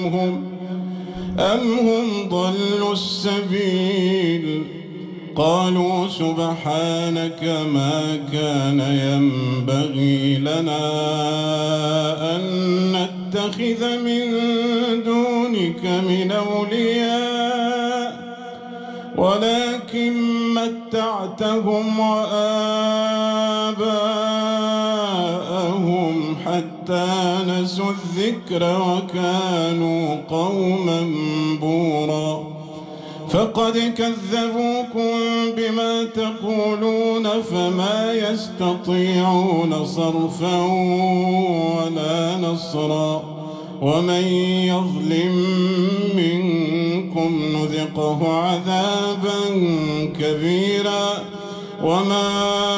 أم هم ضلوا السبيل قالوا سبحانك ما كان ينبغي لنا أن نتخذ من دونك من أولياء ولكن متعتهم وآباءهم حتى نسوا الذكر وكانوا قوما بورا. فقد كذبوكم بما تقولون فما يستطيعون صرفا ولا نصرا ومن يظلم منكم نذقه عذابا كبيرا. وما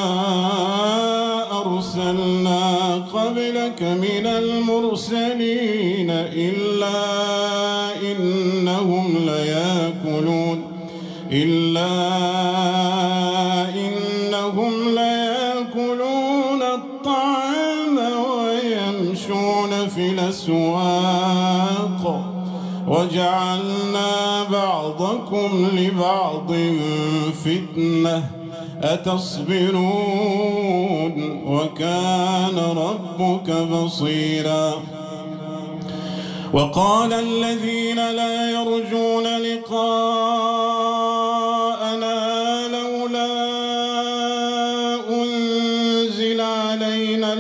أرسلنا قبلك من المرسلين إلا إنهم ليأكلون الطعام ويمشون في الأسواق وجعلنا بعضكم لبعض فتنة أتصبرون وكان ربك بصيرا. وقال الذين لا يرجون لقاءنا لولا أنزل علينا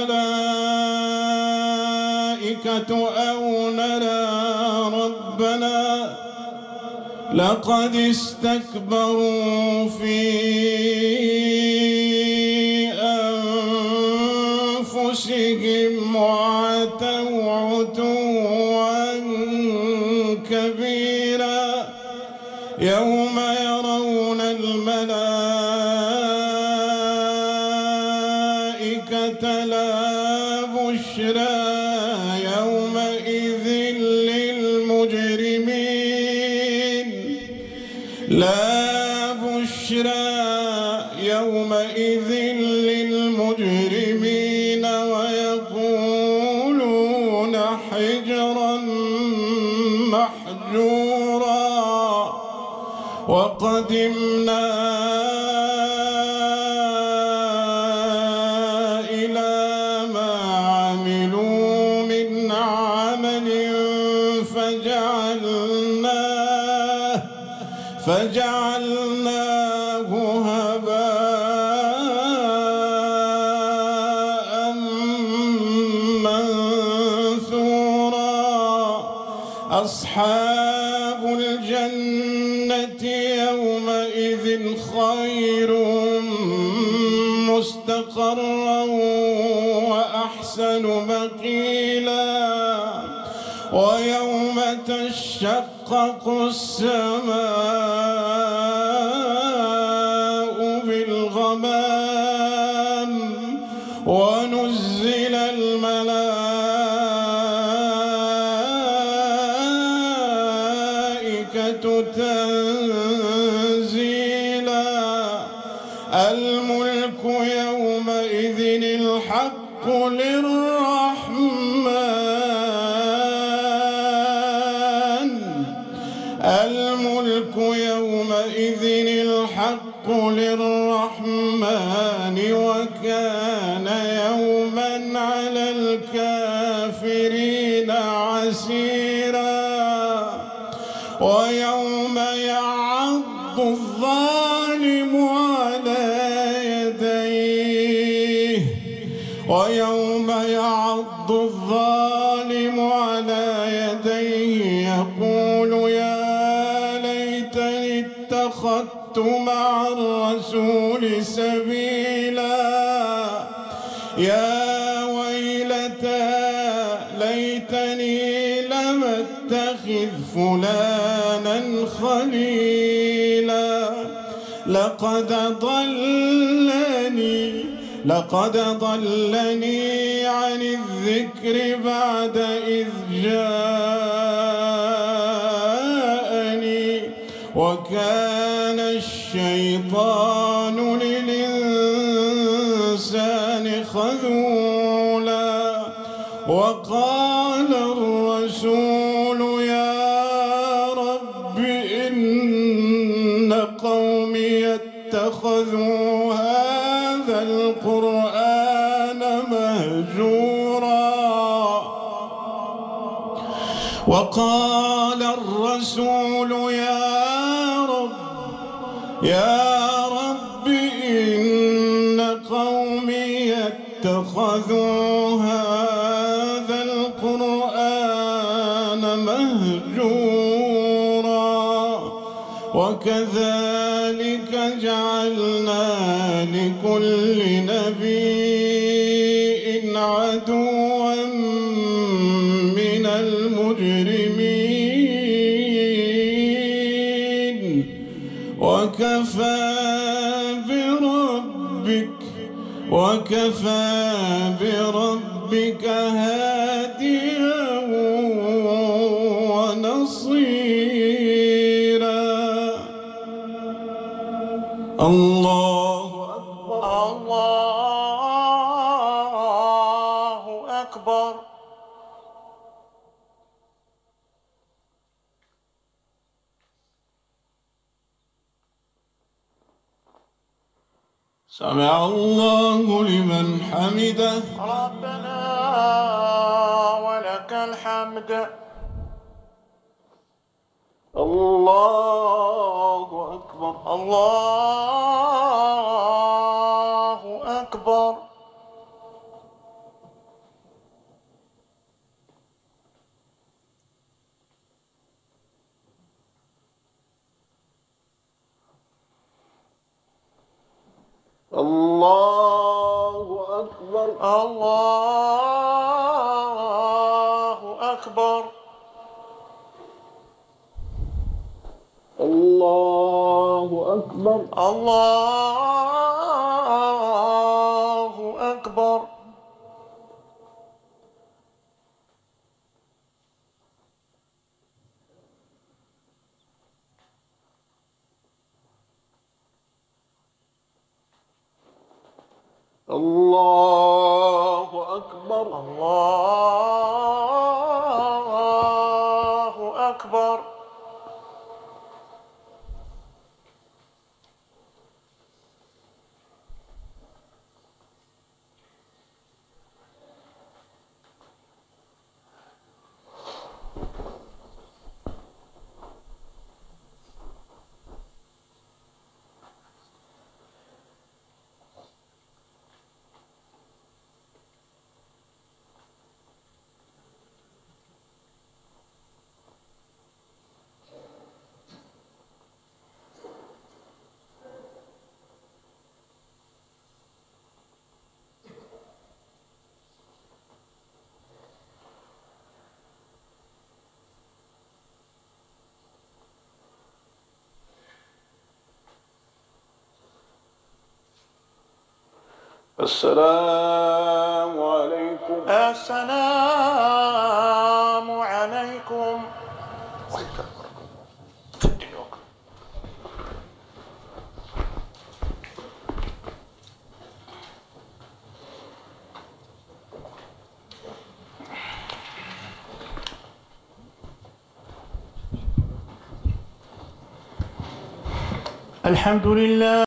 الملائكة أو نرى ربنا لقد استكبروا في أنفسهم وعتوا عتوا كبيرا. يوم يرون الملائكة لا بشرى يومئذ للمجرمين ويقولون حجرا محجورا. وقدمنا إلى ما عملوا من عمل فجعلناه هباء منثورا. أصحاب الجنة يومئذ خير مستقرا وأحسن مقيلا ويوم تشقق السماء بالغمام ونزل الملائكة تنزيلا الملك يومئذ الحق للرحمن الملك يومئذ الحق للرحمن وكان يوما على الكافرين عسيرا ويوم يعض الظالم على يديه ويوم يعض الظالم على يديه يقول يا ليتني اتخذت مع الرسول سبيلا يا ويلتى ليتني لم اتخذ فلانا خليلا لقد ضلني عن الذكر بعد إذ جاءني وكان الشيطان للإنسان خذولا وقال الرسول يا رب إن قومي اتخذوا هذا القرآن مهجورا وقال الرسول يا رب إن قومي اتخذوا هذا القرآن مهجورا وكذلك جعلنا لكل نبي عدوا من المجرمين وكفى بربك هاديا ونصيرا الله أكبر. سمع الله لمن حمده ربنا ولك الحمد. الله أكبر. الله أكبر. الله أكبر. الله أكبر. الله أكبر. الله أكبر. الله أكبر. الله أكبر. السلام عليكم. السلام عليكم. الحمد لله.